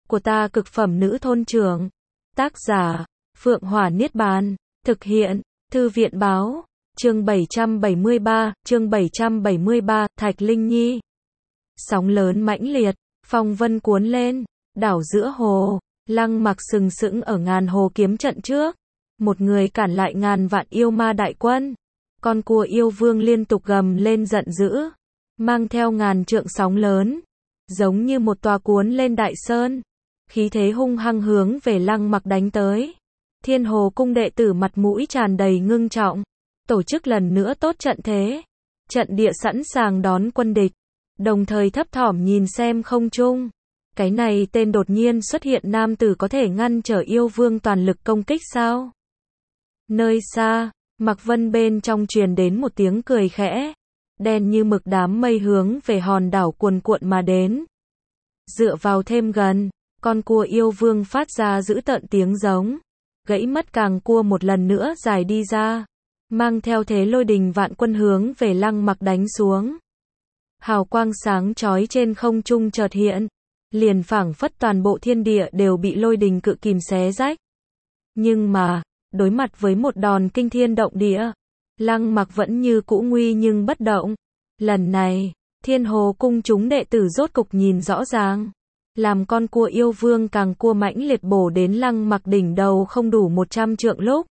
của ta cực phẩm nữ thôn trưởng. Tác giả, Phượng Hỏa Niết Bàn. Thực hiện, Thư viện báo. Chương 773, Thạch Linh Nhi. Sóng lớn mãnh liệt, phong vân cuốn lên, đảo giữa hồ, Lăng Mặc sừng sững ở ngàn hồ kiếm trận trước. Một người cản lại ngàn vạn yêu ma đại quân. Con cua yêu vương liên tục gầm lên giận dữ, mang theo ngàn trượng sóng lớn, giống như một tòa cuốn lên đại sơn, khí thế hung hăng hướng về Lăng Mặc đánh tới. Thiên Hồ cung đệ tử mặt mũi tràn đầy ngưng trọng, tổ chức lần nữa tốt trận thế, trận địa sẵn sàng đón quân địch, đồng thời thấp thỏm nhìn xem không trung. Cái này tên đột nhiên xuất hiện nam tử có thể ngăn trở yêu vương toàn lực công kích sao? Nơi xa, Mạc Vân bên trong truyền đến một tiếng cười khẽ, đen như mực đám mây hướng về hòn đảo cuồn cuộn mà đến. Dựa vào thêm gần, con cua yêu vương phát ra dữ tợn tiếng giống, gãy mất càng cua một lần nữa dài đi ra, mang theo thế lôi đình vạn quân hướng về Lăng Mặc đánh xuống. Hào quang sáng chói trên không trung chợt hiện, liền phảng phất toàn bộ thiên địa đều bị lôi đình cự kìm xé rách. Nhưng mà, đối mặt với một đòn kinh thiên động địa, Lăng Mặc vẫn như cũ nguy nhưng bất động. Lần này, Thiên Hồ cung chúng đệ tử rốt cục nhìn rõ ràng, làm con cua yêu vương càng cua mãnh liệt bổ đến Lăng Mặc đỉnh đầu không đủ 100 trượng lúc.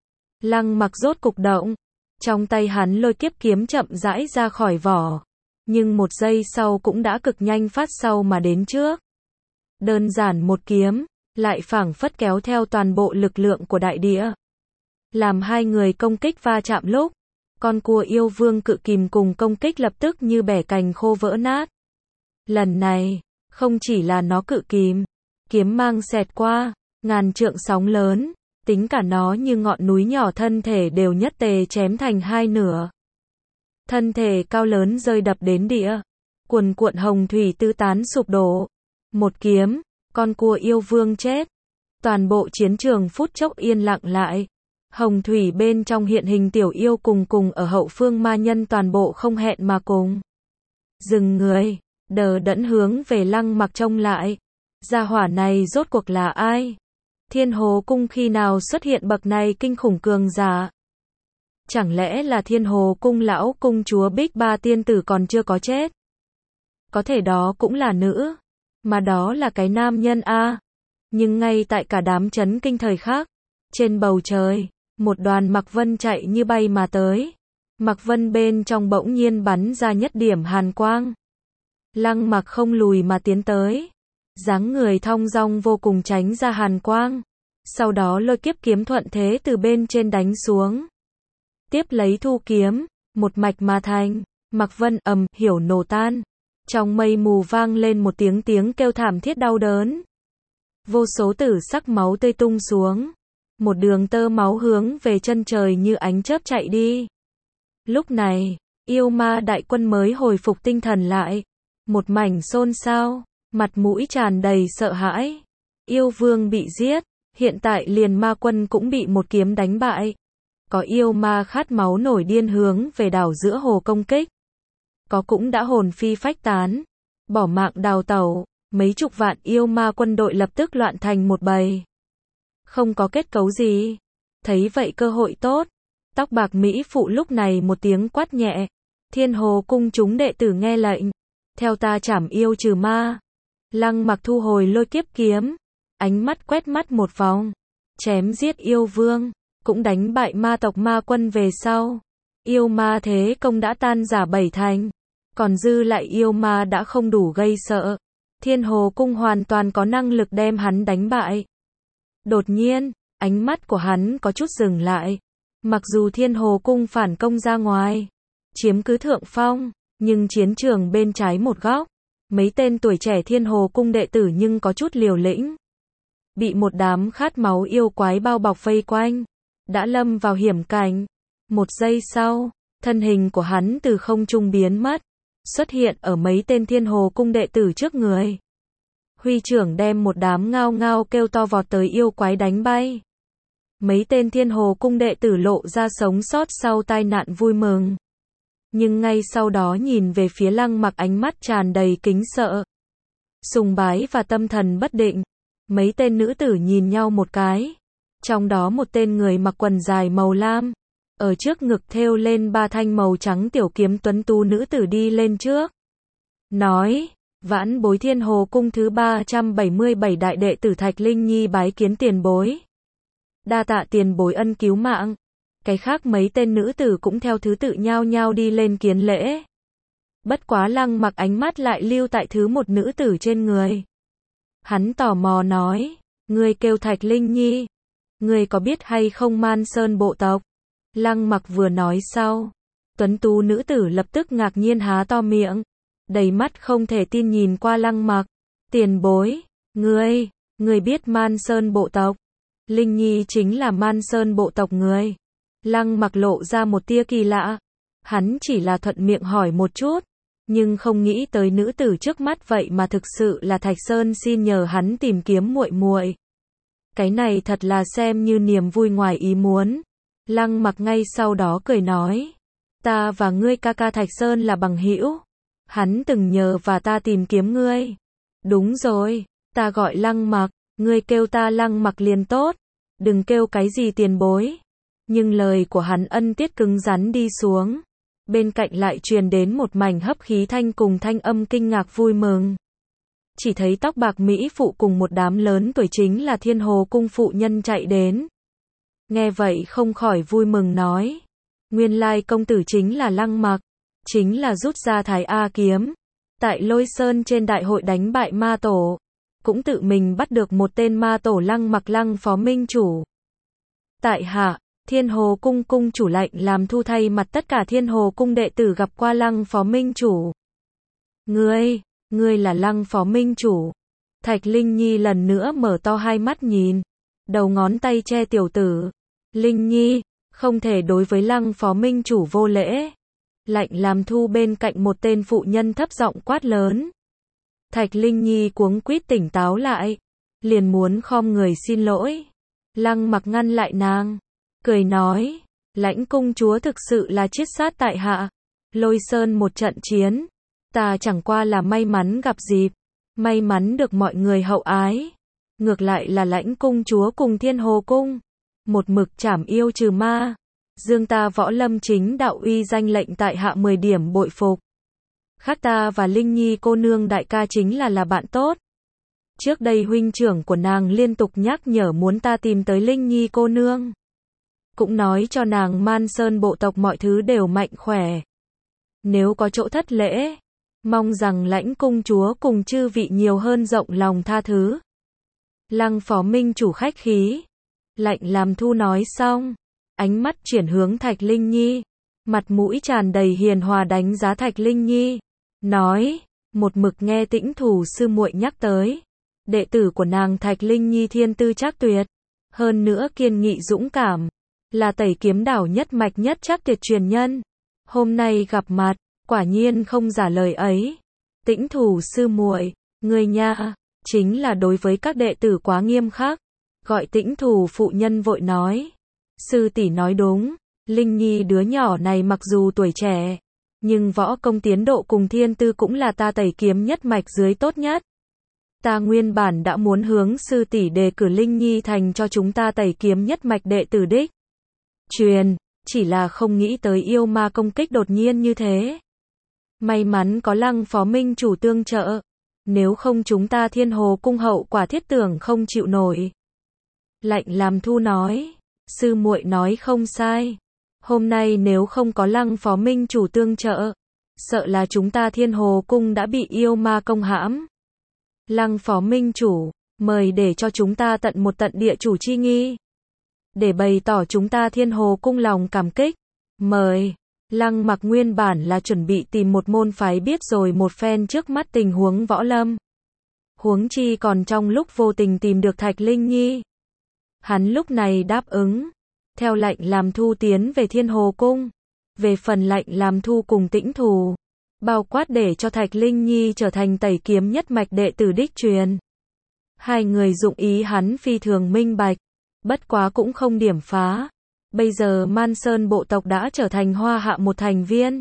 Lăng Mặc rốt cục động, trong tay hắn lôi kiếp kiếm chậm rãi ra khỏi vỏ, nhưng một giây sau cũng đã cực nhanh phát sau mà đến trước. Đơn giản một kiếm, lại phảng phất kéo theo toàn bộ lực lượng của đại địa. Làm hai người công kích va chạm lúc, con cua yêu vương cự kìm cùng công kích lập tức như bẻ cành khô vỡ nát. Lần này, không chỉ là nó cự kìm, kiếm mang xẹt qua, ngàn trượng sóng lớn, tính cả nó như ngọn núi nhỏ thân thể đều nhất tề chém thành hai nửa. Thân thể cao lớn rơi đập đến địa, cuồn cuộn hồng thủy tứ tán sụp đổ. Một kiếm, con cua yêu vương chết. Toàn bộ chiến trường phút chốc yên lặng lại. Hồng thủy bên trong hiện hình tiểu yêu cùng ở hậu phương ma nhân toàn bộ không hẹn mà cùng dừng người, đờ đẫn hướng về Lăng Mặc trông lại. Gia hỏa này rốt cuộc là ai? Thiên Hồ cung khi nào xuất hiện bậc này kinh khủng cường giả? Chẳng lẽ là Thiên Hồ cung lão cung chúa Bích Ba tiên tử còn chưa có chết? Có thể đó cũng là nữ, mà đó là cái nam nhân a. Nhưng ngay tại cả đám chấn kinh thời khắc, trên bầu trời, một đoàn Mạc Vân chạy như bay mà tới. Mạc Vân bên trong bỗng nhiên bắn ra nhất điểm hàn quang. Lăng Mặc không lùi mà tiến tới, dáng người thong dong vô cùng tránh ra hàn quang, sau đó lôi kiếp kiếm thuận thế từ bên trên đánh xuống. Tiếp lấy thu kiếm, một mạch mà thành, Mạc Vân hiểu nổ tan. Trong mây mù vang lên một tiếng kêu thảm thiết đau đớn. Vô số tử sắc máu tươi tung xuống. Một đường tơ máu hướng về chân trời như ánh chớp chạy đi. Lúc này, yêu ma đại quân mới hồi phục tinh thần lại. Một mảnh xôn xao, mặt mũi tràn đầy sợ hãi. Yêu vương bị giết, hiện tại liền ma quân cũng bị một kiếm đánh bại. Có yêu ma khát máu nổi điên hướng về đảo giữa hồ công kích. Có cũng đã hồn phi phách tán, bỏ mạng đào tẩu. Mấy chục vạn yêu ma quân đội lập tức loạn thành một bầy. Không có kết cấu gì. Thấy vậy cơ hội tốt, tóc bạc mỹ phụ lúc này một tiếng quát nhẹ. Thiên Hồ cung chúng đệ tử nghe lệnh, theo ta trảm yêu trừ ma. Lăng Mặc thu hồi lôi kiếp kiếm, ánh mắt quét mắt một vòng, chém giết yêu vương, cũng đánh bại ma tộc ma quân về sau. Yêu ma thế công đã tan rã bảy thành, còn dư lại yêu ma đã không đủ gây sợ. Thiên Hồ cung hoàn toàn có năng lực đem hắn đánh bại. Đột nhiên, ánh mắt của hắn có chút dừng lại. Mặc dù Thiên Hồ cung phản công ra ngoài, chiếm cứ thượng phong, nhưng chiến trường bên trái một góc, mấy tên tuổi trẻ Thiên Hồ cung đệ tử nhưng có chút liều lĩnh. Bị một đám khát máu yêu quái bao bọc vây quanh, đã lâm vào hiểm cảnh. Một giây sau, thân hình của hắn từ không trung biến mất, xuất hiện ở mấy tên Thiên Hồ cung đệ tử trước người. Huy trưởng đem một đám ngao ngao kêu to vọt tới yêu quái đánh bay. Mấy tên Thiên Hồ cung đệ tử lộ ra sống sót sau tai nạn vui mừng. Nhưng ngay sau đó nhìn về phía Lăng Mặc ánh mắt tràn đầy kính sợ, sùng bái và tâm thần bất định. Mấy tên nữ tử nhìn nhau một cái. Trong đó một tên người mặc quần dài màu lam, ở trước ngực thêu lên 3 thanh màu trắng tiểu kiếm tuấn tú nữ tử đi lên trước. Nói, vãn bối Thiên Hồ Cung thứ 377 đại đệ tử Thạch Linh Nhi bái kiến tiền bối. Đa tạ tiền bối ân cứu mạng. Cái khác mấy tên nữ tử cũng theo thứ tự nhao nhao đi lên kiến lễ. Bất quá Lăng Mặc ánh mắt lại lưu tại thứ một nữ tử trên người. Hắn tò mò nói, ngươi kêu Thạch Linh Nhi, ngươi có biết hay không Man Sơn bộ tộc? Lăng Mặc vừa nói sau, tuấn tú nữ tử lập tức ngạc nhiên há to miệng, đầy mắt không thể tin nhìn qua Lăng Mặc. Tiền bối, ngươi biết Man Sơn bộ tộc? Linh Nhi chính là Man Sơn bộ tộc người. Lăng Mặc lộ ra một tia kỳ lạ. Hắn chỉ là thuận miệng hỏi một chút, nhưng không nghĩ tới nữ tử trước mắt vậy mà thực sự là Thạch Sơn xin nhờ hắn tìm kiếm muội muội. Cái này thật là xem như niềm vui ngoài ý muốn. Lăng Mặc ngay sau đó cười nói, ta và ngươi ca ca Thạch Sơn là bằng hữu. Hắn từng nhờ và ta tìm kiếm ngươi. Đúng rồi, ta gọi Lăng Mặc, ngươi kêu ta Lăng Mặc liền tốt, đừng kêu cái gì tiền bối. Nhưng lời của hắn ân tiết cứng rắn đi xuống. Bên cạnh lại truyền đến một mảnh hấp khí thanh cùng thanh âm kinh ngạc vui mừng. Chỉ thấy tóc bạc mỹ phụ cùng một đám lớn tuổi chính là Thiên Hồ Cung phụ nhân chạy đến. Nghe vậy không khỏi vui mừng nói, nguyên lai công tử chính là Lăng Mặc, chính là rút ra Thái A kiếm, tại Lôi Sơn trên đại hội đánh bại ma tổ, cũng tự mình bắt được một tên ma tổ Lăng Mặc Lăng phó minh chủ. Tại hạ, Thiên Hồ Cung cung chủ lạnh làm thu thay mặt tất cả Thiên Hồ Cung đệ tử gặp qua Lăng phó minh chủ. Ngươi là Lăng phó minh chủ. Thạch Linh Nhi lần nữa mở to hai mắt nhìn, đầu ngón tay che tiểu tử. Linh Nhi, không thể đối với Lăng phó minh chủ vô lễ. Lạnh làm thu bên cạnh một tên phụ nhân thấp giọng quát lớn. Thạch Linh Nhi cuống quýt tỉnh táo lại, liền muốn khom người xin lỗi. Lăng Mặc ngăn lại nàng, cười nói, lãnh công chúa thực sự là chiết sát tại hạ. Lôi Sơn một trận chiến, ta chẳng qua là may mắn gặp dịp, may mắn được mọi người hậu ái. Ngược lại là lãnh công chúa cùng Thiên Hồ Cung, một mực trảm yêu trừ ma, dương ta võ lâm chính đạo uy danh lệnh tại hạ 10 điểm bội phục. Khác ta và Linh Nhi cô nương đại ca chính là bạn tốt. Trước đây huynh trưởng của nàng liên tục nhắc nhở muốn ta tìm tới Linh Nhi cô nương, cũng nói cho nàng Man Sơn bộ tộc mọi thứ đều mạnh khỏe. Nếu có chỗ thất lễ, mong rằng lãnh công chúa cùng chư vị nhiều hơn rộng lòng tha thứ. Lăng phó minh chủ khách khí, lạnh làm thu nói xong, ánh mắt chuyển hướng Thạch Linh Nhi, mặt mũi tràn đầy hiền hòa đánh giá Thạch Linh Nhi, nói, một mực nghe Tĩnh Thủ sư muội nhắc tới, đệ tử của nàng Thạch Linh Nhi thiên tư trác tuyệt, hơn nữa kiên nghị dũng cảm, là Tẩy Kiếm Đảo nhất mạch nhất trác tuyệt truyền nhân. Hôm nay gặp mặt, quả nhiên không giả lời ấy. Tĩnh Thủ sư muội, người nha, chính là đối với các đệ tử quá nghiêm khắc. Gọi Tĩnh Thủ phụ nhân vội nói, sư tỷ nói đúng, Linh Nhi đứa nhỏ này mặc dù tuổi trẻ, nhưng võ công tiến độ cùng thiên tư cũng là ta Tẩy Kiếm nhất mạch dưới tốt nhất. Ta nguyên bản đã muốn hướng sư tỷ đề cử Linh Nhi thành cho chúng ta Tẩy Kiếm nhất mạch đệ tử đích truyền, chỉ là không nghĩ tới yêu ma công kích đột nhiên như thế. May mắn có Lăng phó minh chủ tương trợ, nếu không chúng ta Thiên Hồ Cung hậu quả thiết tưởng không chịu nổi. Lạnh làm thu nói, sư muội nói không sai. Hôm nay nếu không có Lăng phó minh chủ tương trợ, sợ là chúng ta Thiên Hồ Cung đã bị yêu ma công hãm. Lăng phó minh chủ, mời để cho chúng ta tận một tận địa chủ chi nghi, để bày tỏ chúng ta Thiên Hồ Cung lòng cảm kích. Mời. Lăng Mặc nguyên bản là chuẩn bị tìm một môn phái biết rồi một phen trước mắt tình huống võ lâm. Huống chi còn trong lúc vô tình tìm được Thạch Linh Nhi. Hắn lúc này đáp ứng, theo lệnh làm thu tiến về Thiên Hồ Cung. Về phần lệnh làm thu cùng Tĩnh Thủ, bao quát để cho Thạch Linh Nhi trở thành Tẩy Kiếm nhất mạch đệ tử đích truyền. Hai người dụng ý hắn phi thường minh bạch, bất quá cũng không điểm phá. Bây giờ Man Sơn bộ tộc đã trở thành Hoa Hạ một thành viên.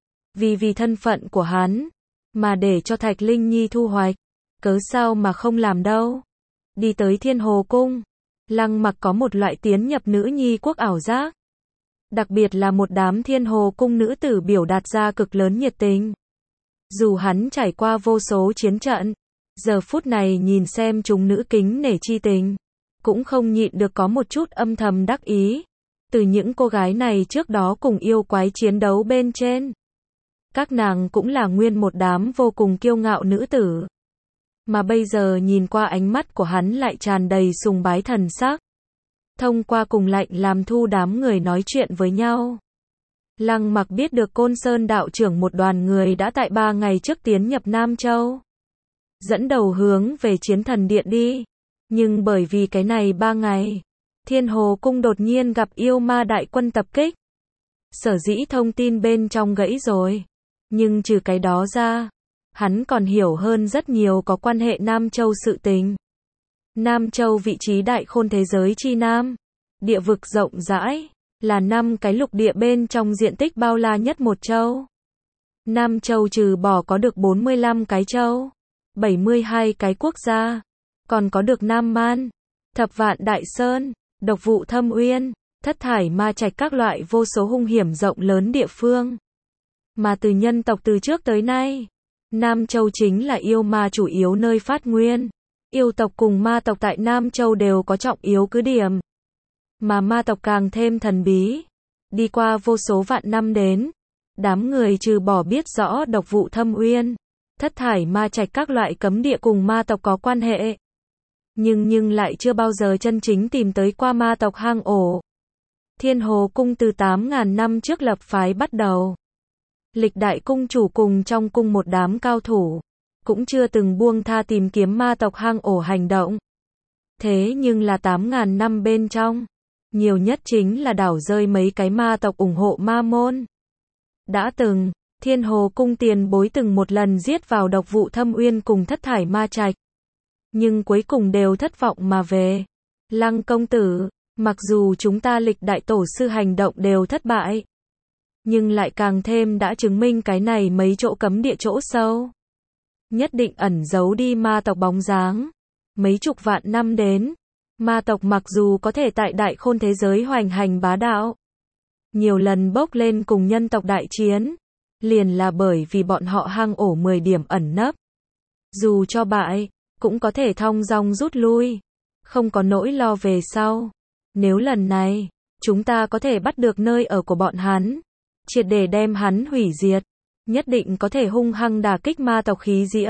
Vì thân phận của hắn, mà để cho Thạch Linh Nhi thu hoạch, cớ sao mà không làm đâu. đi tới Thiên Hồ Cung. Lăng Mặc có một loại tiến nhập nữ nhi quốc ảo giác. Đặc biệt là một đám Thiên Hồ Cung nữ tử biểu đạt ra cực lớn nhiệt tình. Dù hắn trải qua vô số chiến trận, giờ phút này nhìn xem chúng nữ kính nể chi tình, cũng không nhịn được có một chút âm thầm đắc ý. Từ những cô gái này trước đó cùng yêu quái chiến đấu bên trên, các nàng cũng là nguyên một đám vô cùng kiêu ngạo nữ tử. Mà bây giờ nhìn qua ánh mắt của hắn lại tràn đầy sùng bái thần sắc. Thông qua cùng Lạnh Làm Thu đám người nói chuyện với nhau, Lăng Mặc biết được Côn Sơn đạo trưởng một đoàn người đã tại 3 ngày trước tiến nhập Nam Châu, dẫn đầu hướng về Chiến Thần Điện đi. Nhưng bởi vì cái này 3 ngày, Thiên Hồ Cung đột nhiên gặp yêu ma đại quân tập kích. Sở dĩ thông tin bên trong gãy rồi. Nhưng trừ cái đó ra, hắn còn hiểu hơn rất nhiều có quan hệ Nam Châu sự tình. Nam Châu vị trí đại khôn thế giới chi nam, địa vực rộng rãi, là 5 cái lục địa bên trong diện tích bao la nhất một châu. Nam Châu trừ bỏ có được 45 cái châu, 72 cái quốc gia, còn có được Nam Man, Thập Vạn Đại Sơn, Độc Vụ Thâm Uyên, Thất Thải Ma Trạch các loại vô số hung hiểm rộng lớn địa phương. Mà từ nhân tộc từ trước tới nay, Nam Châu chính là yêu ma chủ yếu nơi phát nguyên. Yêu tộc cùng ma tộc tại Nam Châu đều có trọng yếu cứ điểm. Mà ma tộc càng thêm thần bí. Đi qua vô số vạn năm đến, đám người trừ bỏ biết rõ Độc Vụ Thâm Uyên, Thất Thải Ma Trạch các loại cấm địa cùng ma tộc có quan hệ. Nhưng lại chưa bao giờ chân chính tìm tới qua ma tộc hang ổ. Thiên Hồ Cung từ 8.000 năm trước lập phái bắt đầu. Lịch đại cung chủ cùng trong cung một đám cao thủ, cũng chưa từng buông tha tìm kiếm ma tộc hang ổ hành động. Thế nhưng là 8.000 năm bên trong, nhiều nhất chính là đảo rơi mấy cái ma tộc ủng hộ ma môn. Đã từng, Thiên Hồ Cung tiền bối từng một lần giết vào Độc Vụ Thâm Uyên cùng Thất Thải Ma Trạch. Nhưng cuối cùng đều thất vọng mà về. Lăng công tử, mặc dù chúng ta lịch đại tổ sư hành động đều thất bại, nhưng lại càng thêm đã chứng minh cái này mấy chỗ cấm địa chỗ sâu nhất định ẩn giấu đi ma tộc bóng dáng. Mấy chục vạn năm đến, ma tộc mặc dù có thể tại đại khôn thế giới hoành hành bá đạo, nhiều lần bốc lên cùng nhân tộc đại chiến, liền là bởi vì bọn họ hang ổ 10 điểm ẩn nấp. Dù cho bại, cũng có thể thong dong rút lui, không có nỗi lo về sau. Nếu lần này, chúng ta có thể bắt được nơi ở của bọn hắn, triệt để đem hắn hủy diệt, nhất định có thể hung hăng đả kích ma tộc khí diễm.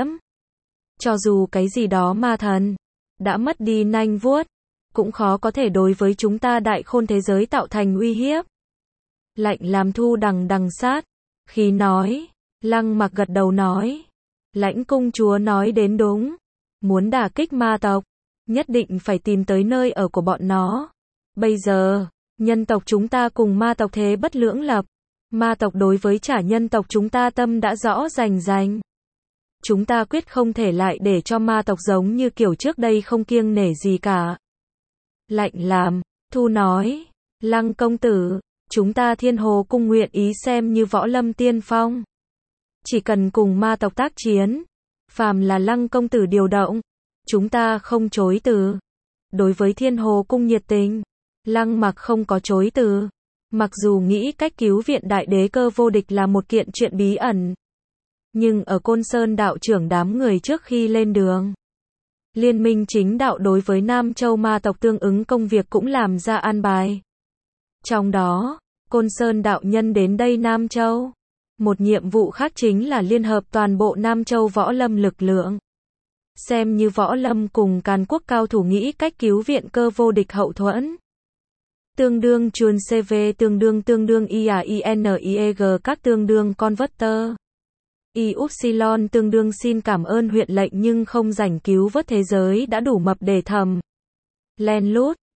Cho dù cái gì đó ma thần đã mất đi nanh vuốt, cũng khó có thể đối với chúng ta đại khôn thế giới tạo thành uy hiếp. Lạnh Làm Thu đằng sát khi nói. Lăng Mặc gật đầu nói, Lãnh công chúa nói đến đúng, muốn đả kích ma tộc, nhất định phải tìm tới nơi ở của bọn nó. Bây giờ, nhân tộc chúng ta cùng ma tộc thế bất lưỡng lập. Ma tộc đối với trả nhân tộc chúng ta tâm đã rõ rành. Chúng ta quyết không thể lại để cho ma tộc giống như kiểu trước đây không kiêng nể gì cả. Lạnh Làm Thu nói, Lăng công tử, chúng ta Thiên Hồ Cung nguyện ý xem như võ lâm tiên phong. Chỉ cần cùng ma tộc tác chiến, phàm là Lăng công tử điều động, chúng ta không chối từ. Đối với Thiên Hồ Cung nhiệt tình, Lăng Mặc không có chối từ. Mặc dù nghĩ cách cứu viện đại đế Cơ Vô Địch là một kiện chuyện bí ẩn, nhưng ở Côn Sơn đạo trưởng đám người trước khi lên đường, Liên minh chính đạo đối với Nam Châu ma tộc tương ứng công việc cũng làm ra an bài. Trong đó, Côn Sơn đạo nhân đến đây Nam Châu, một nhiệm vụ khác chính là liên hợp toàn bộ Nam Châu võ lâm lực lượng. Xem như võ lâm cùng Càn Quốc cao thủ nghĩ cách cứu viện Cơ Vô Địch hậu thuẫn. Tương đương chuồn CV tương đương IAINIEG các tương đương converter. Yupsilon tương đương xin cảm ơn huyện lệnh nhưng không rảnh cứu vớt thế giới đã đủ mập để thầm. Len lút,